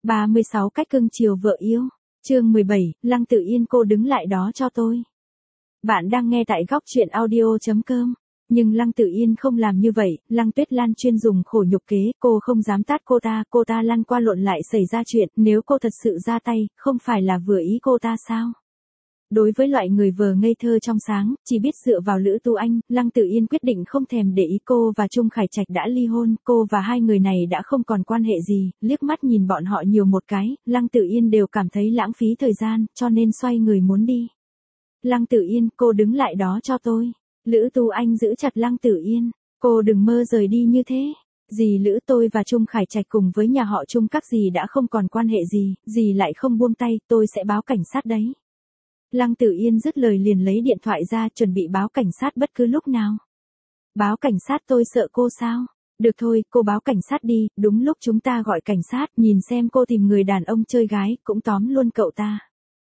36 cách cưng chiều vợ yêu. Chương 17, Lăng Tử Yên cô đứng lại đó cho tôi. Bạn đang nghe tại góc truyện audio.com. Nhưng Lăng Tử Yên không làm như vậy, Lăng Tuyết Lan chuyên dùng khổ nhục kế, cô không dám tát cô ta lăn qua lộn lại xảy ra chuyện, nếu cô thật sự ra tay, không phải là vừa ý cô ta sao? Đối với loại người vờ ngây thơ trong sáng, chỉ biết dựa vào Lữ Tu Anh, Lăng Tử Yên quyết định không thèm để ý. Cô và Trung Khải Trạch đã ly hôn, cô và hai người này đã không còn quan hệ gì, liếc mắt nhìn bọn họ nhiều một cái, Lăng Tử Yên đều cảm thấy lãng phí thời gian, cho nên xoay người muốn đi. Lăng Tử Yên, cô đứng lại đó cho tôi. Lữ Tu Anh giữ chặt Lăng Tử Yên, cô đừng mơ rời đi như thế. Dì Lữ, tôi và Trung Khải Trạch cùng với nhà họ Trung các dì đã không còn quan hệ gì, dì lại không buông tay, tôi sẽ báo cảnh sát đấy. Lăng Tử Yên dứt lời liền lấy điện thoại ra, chuẩn bị báo cảnh sát bất cứ lúc nào. Báo cảnh sát, tôi sợ cô sao? Được thôi, cô báo cảnh sát đi, đúng lúc chúng ta gọi cảnh sát, nhìn xem cô tìm người đàn ông chơi gái, cũng tóm luôn cậu ta.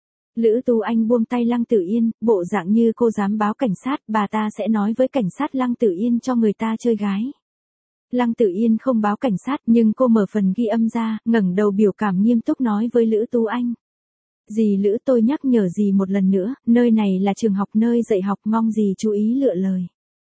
Lữ Tu Anh buông tay Lăng Tử Yên, bộ dạng như cô dám báo cảnh sát, bà ta sẽ nói với cảnh sát Lăng Tử Yên cho người ta chơi gái. Lăng Tử Yên không báo cảnh sát, nhưng cô mở phần ghi âm ra, ngẩng đầu biểu cảm nghiêm túc nói với Lữ Tu Anh. Dì Lữ, tôi nhắc nhở dì một lần nữa, nơi này là trường học, nơi dạy học, mong dì chú ý lựa lời.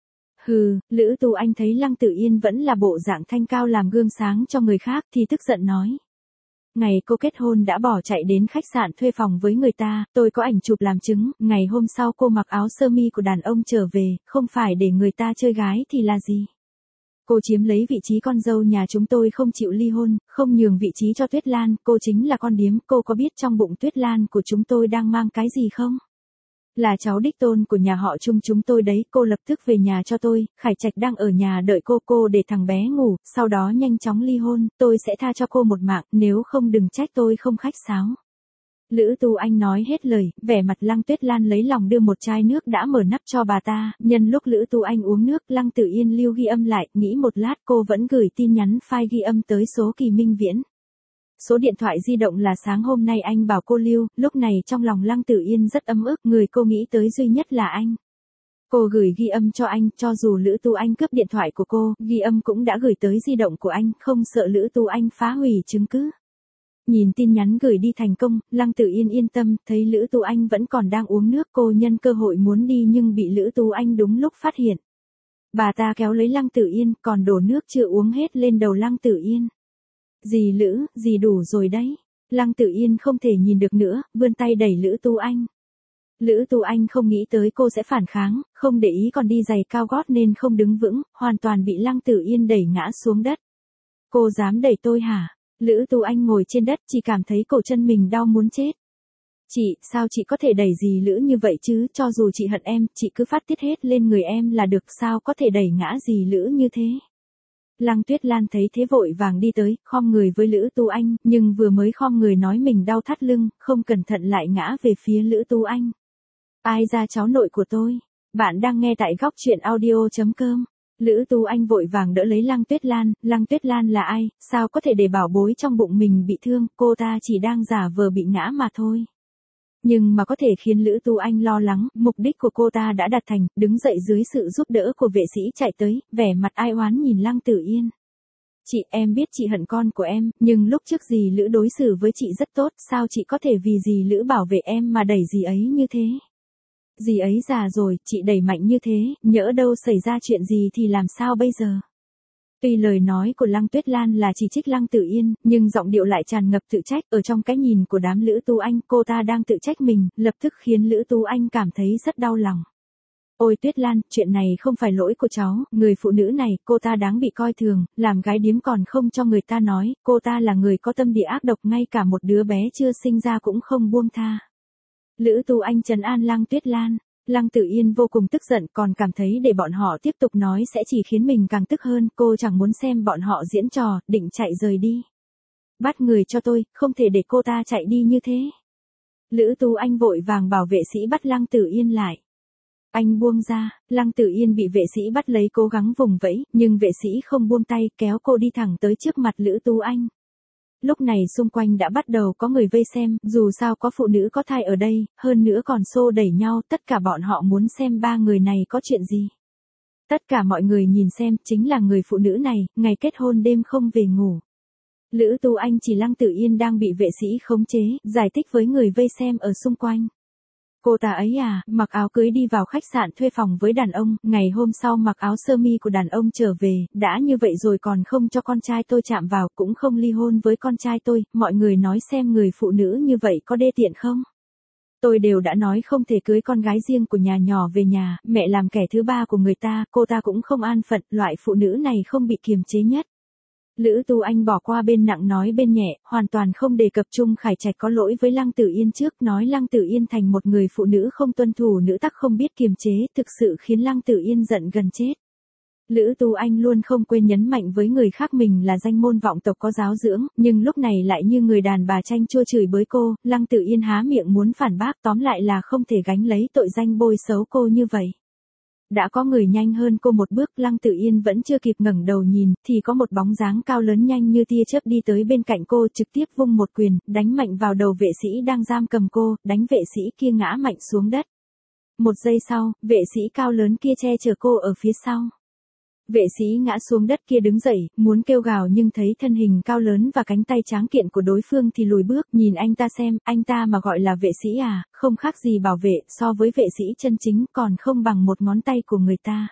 Hừ, Lữ Tu Anh thấy Lăng Tử Yên vẫn là bộ dạng thanh cao làm gương sáng cho người khác thì tức giận nói. Ngày cô kết hôn đã bỏ chạy đến khách sạn thuê phòng với người ta, tôi có ảnh chụp làm chứng, ngày hôm sau cô mặc áo sơ mi của đàn ông trở về, không phải để người ta chơi gái thì là gì? Cô chiếm lấy vị trí con dâu nhà chúng tôi, không chịu ly hôn, không nhường vị trí cho Tuyết Lan, cô chính là con điếm, cô có biết trong bụng Tuyết Lan của chúng tôi đang mang cái gì không? Là cháu đích tôn của nhà họ Trung chúng tôi đấy, cô lập tức về nhà cho tôi, Khải Trạch đang ở nhà đợi cô để thằng bé ngủ, sau đó nhanh chóng ly hôn, tôi sẽ tha cho cô một mạng, nếu không đừng trách tôi không khách sáo. Lữ Tu Anh nói hết lời, vẻ mặt Lăng Tuyết Lan lấy lòng đưa một chai nước đã mở nắp cho bà ta, nhân lúc Lữ Tu Anh uống nước, Lăng Tử Yên lưu ghi âm lại, nghĩ một lát cô vẫn gửi tin nhắn file ghi âm tới số Kỳ Minh Viễn. Số điện thoại di động là sáng hôm nay anh bảo cô lưu, lúc này trong lòng Lăng Tử Yên rất ấm ức, người cô nghĩ tới duy nhất là anh. Cô gửi ghi âm cho anh, cho dù Lữ Tu Anh cướp điện thoại của cô, ghi âm cũng đã gửi tới di động của anh, không sợ Lữ Tu Anh phá hủy chứng cứ. Nhìn tin nhắn gửi đi thành công, Lăng Tử Yên yên tâm, thấy Lữ Tu Anh vẫn còn đang uống nước, cô nhân cơ hội muốn đi nhưng bị Lữ Tu Anh đúng lúc phát hiện. Bà ta kéo lấy Lăng Tử Yên, còn đổ nước chưa uống hết lên đầu Lăng Tử Yên. Dì Lữ, dì đủ rồi đấy. Lăng Tử Yên không thể nhìn được nữa, vươn tay đẩy Lữ Tu Anh. Lữ Tu Anh không nghĩ tới cô sẽ phản kháng, không để ý còn đi giày cao gót nên không đứng vững, hoàn toàn bị Lăng Tử Yên đẩy ngã xuống đất. Cô dám đẩy tôi hả? Lữ Tu Anh ngồi trên đất, chỉ cảm thấy cổ chân mình đau muốn chết. Chị, sao chị có thể đẩy dì Lữ như vậy chứ, cho dù chị hận em, chị cứ phát tiết hết lên người em là được, sao có thể đẩy ngã dì Lữ như thế? Lăng Tuyết Lan thấy thế vội vàng đi tới, khom người với Lữ Tu Anh, nhưng vừa mới khom người nói mình đau thắt lưng, không cẩn thận lại ngã về phía Lữ Tu Anh. Ai ra cháu nội của tôi? Bạn đang nghe tại góc truyện audio.com. Lữ Tu Anh vội vàng đỡ lấy Lăng Tuyết Lan là ai, sao có thể để bảo bối trong bụng mình bị thương, cô ta chỉ đang giả vờ bị ngã mà thôi. Nhưng mà có thể khiến Lữ Tu Anh lo lắng, mục đích của cô ta đã đạt thành, đứng dậy dưới sự giúp đỡ của vệ sĩ chạy tới, vẻ mặt ai oán nhìn Lăng Tử Yên. Chị, em biết chị hận con của em, nhưng lúc trước dì Lữ đối xử với chị rất tốt, sao chị có thể vì dì Lữ bảo vệ em mà đẩy dì ấy như thế? Dì ấy già rồi, chị đẩy mạnh như thế, nhỡ đâu xảy ra chuyện gì thì làm sao bây giờ? Tuy lời nói của Lăng Tuyết Lan là chỉ trích Lăng Tử Yên, nhưng giọng điệu lại tràn ngập tự trách, ở trong cái nhìn của đám Lữ Tu Anh, cô ta đang tự trách mình, lập tức khiến Lữ Tu Anh cảm thấy rất đau lòng. Ôi Tuyết Lan, chuyện này không phải lỗi của cháu, người phụ nữ này, cô ta đáng bị coi thường, làm gái điếm còn không cho người ta nói, cô ta là người có tâm địa ác độc, ngay cả một đứa bé chưa sinh ra cũng không buông tha. Lữ Tu Anh trấn an Lăng Tuyết Lan. Lăng Tử Yên vô cùng tức giận, còn cảm thấy để bọn họ tiếp tục nói sẽ chỉ khiến mình càng tức hơn, cô chẳng muốn xem bọn họ diễn trò, định chạy rời đi. Bắt người cho tôi, không thể để cô ta chạy đi như thế. Lữ Tu Anh vội vàng bảo vệ sĩ bắt Lăng Tử Yên lại. Anh buông ra, Lăng Tử Yên bị vệ sĩ bắt lấy cố gắng vùng vẫy, nhưng vệ sĩ không buông tay, kéo cô đi thẳng tới trước mặt Lữ Tu Anh. Lúc này xung quanh đã bắt đầu có người vây xem, dù sao có phụ nữ có thai ở đây, hơn nữa còn xô đẩy nhau, tất cả bọn họ muốn xem ba người này có chuyện gì. Tất cả mọi người nhìn xem, chính là người phụ nữ này, ngày kết hôn đêm không về ngủ. Lữ Tu Anh chỉ Lăng Tử Yên đang bị vệ sĩ khống chế, giải thích với người vây xem ở xung quanh. Cô ta ấy à, mặc áo cưới đi vào khách sạn thuê phòng với đàn ông, ngày hôm sau mặc áo sơ mi của đàn ông trở về, đã như vậy rồi còn không cho con trai tôi chạm vào, cũng không ly hôn với con trai tôi, mọi người nói xem người phụ nữ như vậy có đê tiện không? Tôi đều đã nói không thể cưới con gái riêng của nhà nhỏ về nhà, mẹ làm kẻ thứ ba của người ta, cô ta cũng không an phận, loại phụ nữ này không bị kiềm chế nhất. Lữ Tu Anh bỏ qua bên nặng nói bên nhẹ, hoàn toàn không đề cập Trung Khải Trạch có lỗi với Lăng Tử Yên trước, nói Lăng Tử Yên thành một người phụ nữ không tuân thủ nữ tắc không biết kiềm chế, thực sự khiến Lăng Tử Yên giận gần chết. Lữ Tu Anh luôn không quên nhấn mạnh với người khác mình là danh môn vọng tộc có giáo dưỡng, nhưng lúc này lại như người đàn bà chanh chua chửi bới cô, Lăng Tử Yên há miệng muốn phản bác, tóm lại là không thể gánh lấy tội danh bôi xấu cô như vậy. Đã có người nhanh hơn cô một bước, Lăng Tử Yên vẫn chưa kịp ngẩng đầu nhìn, thì có một bóng dáng cao lớn nhanh như tia chớp đi tới bên cạnh cô, trực tiếp vung một quyền, đánh mạnh vào đầu vệ sĩ đang giam cầm cô, đánh vệ sĩ kia ngã mạnh xuống đất. Một giây sau, vệ sĩ cao lớn kia che chở cô ở phía sau. Vệ sĩ ngã xuống đất kia đứng dậy, muốn kêu gào nhưng thấy thân hình cao lớn và cánh tay tráng kiện của đối phương thì lùi bước, nhìn anh ta xem, anh ta mà gọi là vệ sĩ à, không khác gì bảo vệ, so với vệ sĩ chân chính còn không bằng một ngón tay của người ta.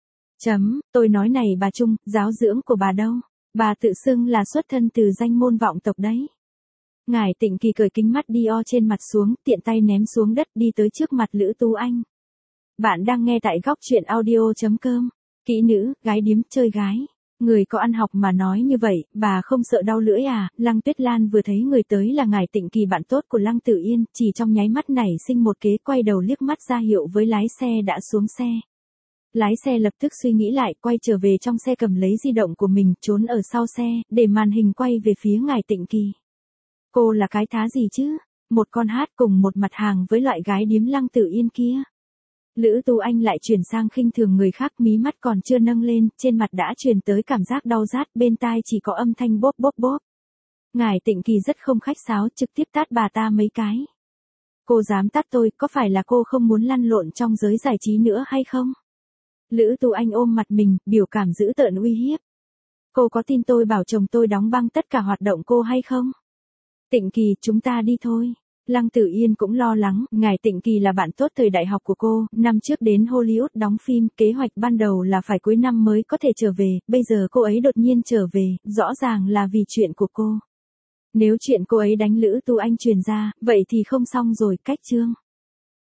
Tôi nói này bà Trung, giáo dưỡng của bà đâu? Bà tự xưng là xuất thân từ danh môn vọng tộc đấy. Ngải Tịnh Kỳ cởi kính mắt Dior trên mặt xuống, tiện tay ném xuống đất đi tới trước mặt Lữ Tu Anh. Bạn đang nghe tại góc truyện audio.com. Kỹ nữ, gái điếm, chơi gái. Người có ăn học mà nói như vậy, bà không sợ đau lưỡi à? Lăng Tuyết Lan vừa thấy người tới là Ngải Tịnh Kỳ bạn tốt của Lăng Tử Yên, chỉ trong nháy mắt nảy sinh một kế, quay đầu liếc mắt ra hiệu với lái xe đã xuống xe. Lái xe lập tức suy nghĩ lại, quay trở về trong xe cầm lấy di động của mình, trốn ở sau xe, để màn hình quay về phía Ngải Tịnh Kỳ. Cô là cái thá gì chứ? Một con hát cùng một mặt hàng với loại gái điếm Lăng Tử Yên kia. Lữ Tu Anh lại chuyển sang khinh thường người khác, mí mắt còn chưa nâng lên, trên mặt đã truyền tới cảm giác đau rát, bên tai chỉ có âm thanh bóp bóp bóp. Ngải Tịnh Kỳ rất không khách sáo, trực tiếp tát bà ta mấy cái. Cô dám tát tôi, có phải là cô không muốn lăn lộn trong giới giải trí nữa hay không? Lữ Tu Anh ôm mặt mình, biểu cảm dữ tợn uy hiếp. Cô có tin tôi bảo chồng tôi đóng băng tất cả hoạt động cô hay không? Tịnh Kỳ, chúng ta đi thôi. Lăng Tử Yên cũng lo lắng, Ngải Tịnh Kỳ là bạn tốt thời đại học của cô, năm trước đến Hollywood đóng phim, kế hoạch ban đầu là phải cuối năm mới có thể trở về, bây giờ cô ấy đột nhiên trở về, rõ ràng là vì chuyện của cô. Nếu chuyện cô ấy đánh Lữ Tu Anh truyền ra, vậy thì không xong rồi, cách chương.